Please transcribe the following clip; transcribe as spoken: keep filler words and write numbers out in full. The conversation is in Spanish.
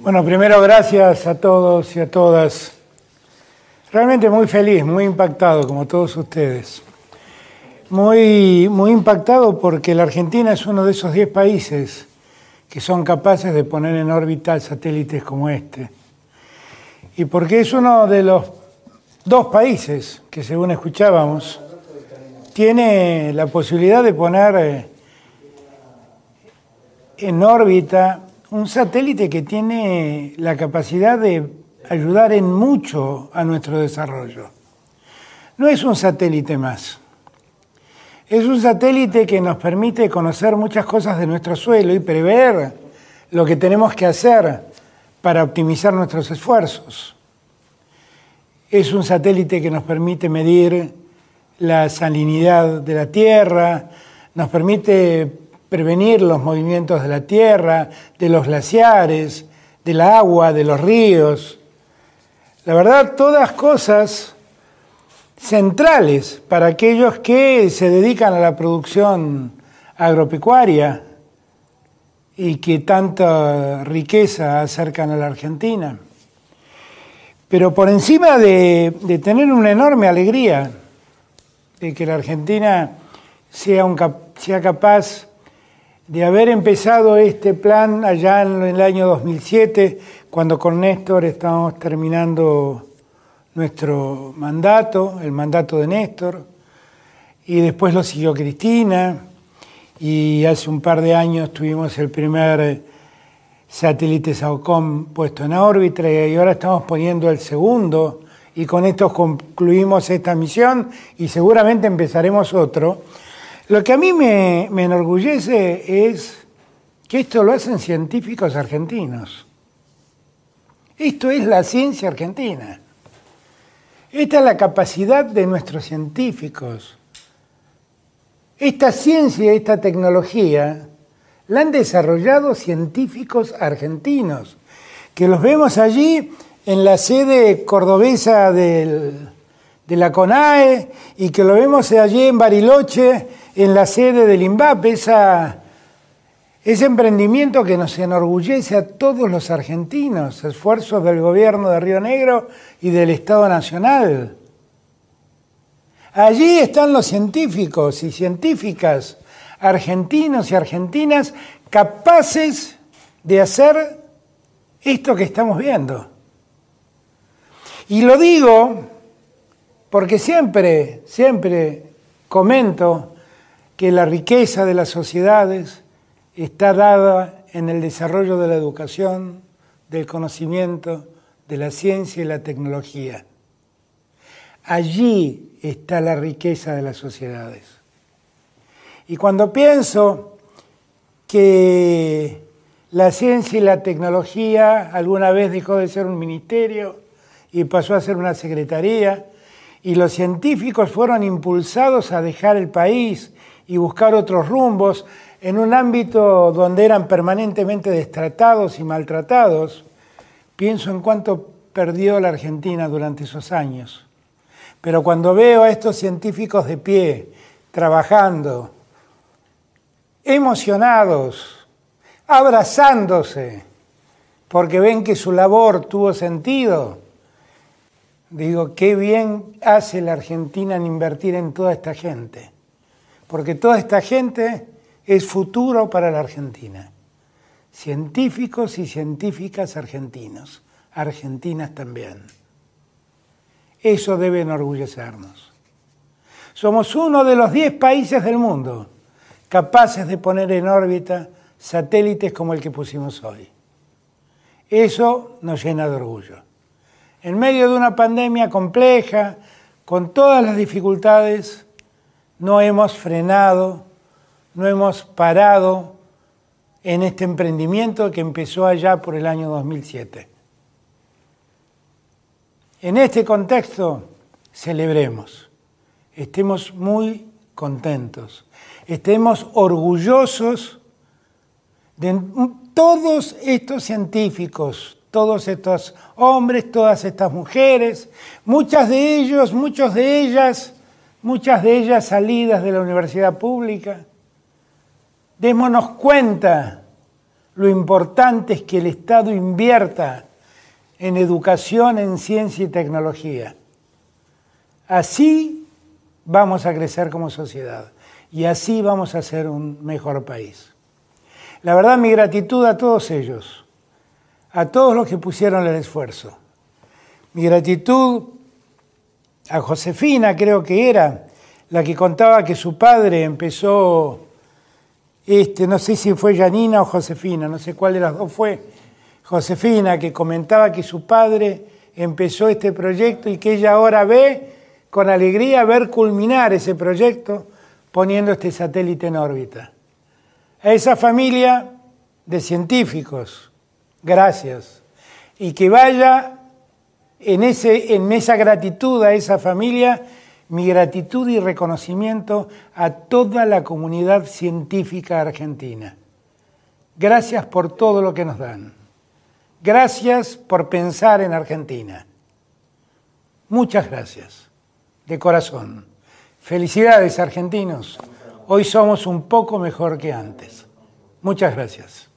Bueno, primero gracias a todos y a todas. Realmente muy feliz, muy impactado, como todos ustedes. Muy, muy impactado porque la Argentina es uno de esos diez países que son capaces de poner en órbita satélites como este. Y porque es uno de los dos países que, según escuchábamos, tiene la posibilidad de poner en órbita un satélite que tiene la capacidad de ayudar en mucho a nuestro desarrollo. No es un satélite más. Es un satélite que nos permite conocer muchas cosas de nuestro suelo y prever lo que tenemos que hacer para optimizar nuestros esfuerzos. Es un satélite que nos permite medir la salinidad de la Tierra, nos permite prevenir los movimientos de la Tierra, de los glaciares, del agua, de los ríos. La verdad, todas cosas centrales para aquellos que se dedican a la producción agropecuaria y que tanta riqueza acercan a la Argentina. Pero por encima de, de tener una enorme alegría de que la Argentina sea, un, sea capaz de haber empezado este plan allá en el año dos mil siete, cuando con Néstor estábamos terminando nuestro mandato, el mandato de Néstor, y después lo siguió Cristina, y hace un par de años tuvimos el primer satélite SAOCOM puesto en órbita, y ahora estamos poniendo el segundo, y con esto concluimos esta misión, y seguramente empezaremos otro. Lo que a mí me, me enorgullece es que esto lo hacen científicos argentinos. Esto es la ciencia argentina. Esta es la capacidad de nuestros científicos. Esta ciencia y esta tecnología la han desarrollado científicos argentinos, que los vemos allí en la sede cordobesa del, de la CONAE y que lo vemos allí en Bariloche, en la sede del INVAP, esa, ese emprendimiento que nos enorgullece a todos los argentinos, esfuerzos del gobierno de Río Negro y del Estado Nacional. Allí están los científicos y científicas argentinos y argentinas capaces de hacer esto que estamos viendo. Y lo digo porque siempre, siempre comento que la riqueza de las sociedades está dada en el desarrollo de la educación, del conocimiento, de la ciencia y la tecnología. Allí está la riqueza de las sociedades. Y cuando pienso que la ciencia y la tecnología alguna vez dejó de ser un ministerio y pasó a ser una secretaría, y los científicos fueron impulsados a dejar el país y buscar otros rumbos en un ámbito donde eran permanentemente destratados y maltratados, pienso en cuánto perdió la Argentina durante esos años. Pero cuando veo a estos científicos de pie, trabajando, emocionados, abrazándose, porque ven que su labor tuvo sentido, digo, qué bien hace la Argentina en invertir en toda esta gente. Porque toda esta gente es futuro para la Argentina. Científicos y científicas argentinos, argentinas también. Eso debe enorgullecernos. Somos uno de los diez países del mundo capaces de poner en órbita satélites como el que pusimos hoy. Eso nos llena de orgullo. En medio de una pandemia compleja, con todas las dificultades, no hemos frenado, no hemos parado en este emprendimiento que empezó allá por el año dos mil siete. En este contexto, celebremos, estemos muy contentos, estemos orgullosos de todos estos científicos, todos estos hombres, todas estas mujeres, muchas de ellos, muchos de ellas, muchas de ellas salidas de la universidad pública. Démonos cuenta lo importante es que el Estado invierta en educación, en ciencia y tecnología. Así vamos a crecer como sociedad y así vamos a ser un mejor país. La verdad, mi gratitud a todos ellos, a todos los que pusieron el esfuerzo. Mi gratitud a Josefina, creo que era, la que contaba que su padre empezó, este, no sé si fue Janina o Josefina, no sé cuál de las dos fue, Josefina, que comentaba que su padre empezó este proyecto y que ella ahora ve con alegría ver culminar ese proyecto poniendo este satélite en órbita. A esa familia de científicos, gracias. Y que vaya en, ese, en esa gratitud a esa familia, mi gratitud y reconocimiento a toda la comunidad científica argentina. Gracias por todo lo que nos dan. Gracias por pensar en Argentina. Muchas gracias, de corazón. Felicidades, argentinos. Hoy somos un poco mejor que antes. Muchas gracias.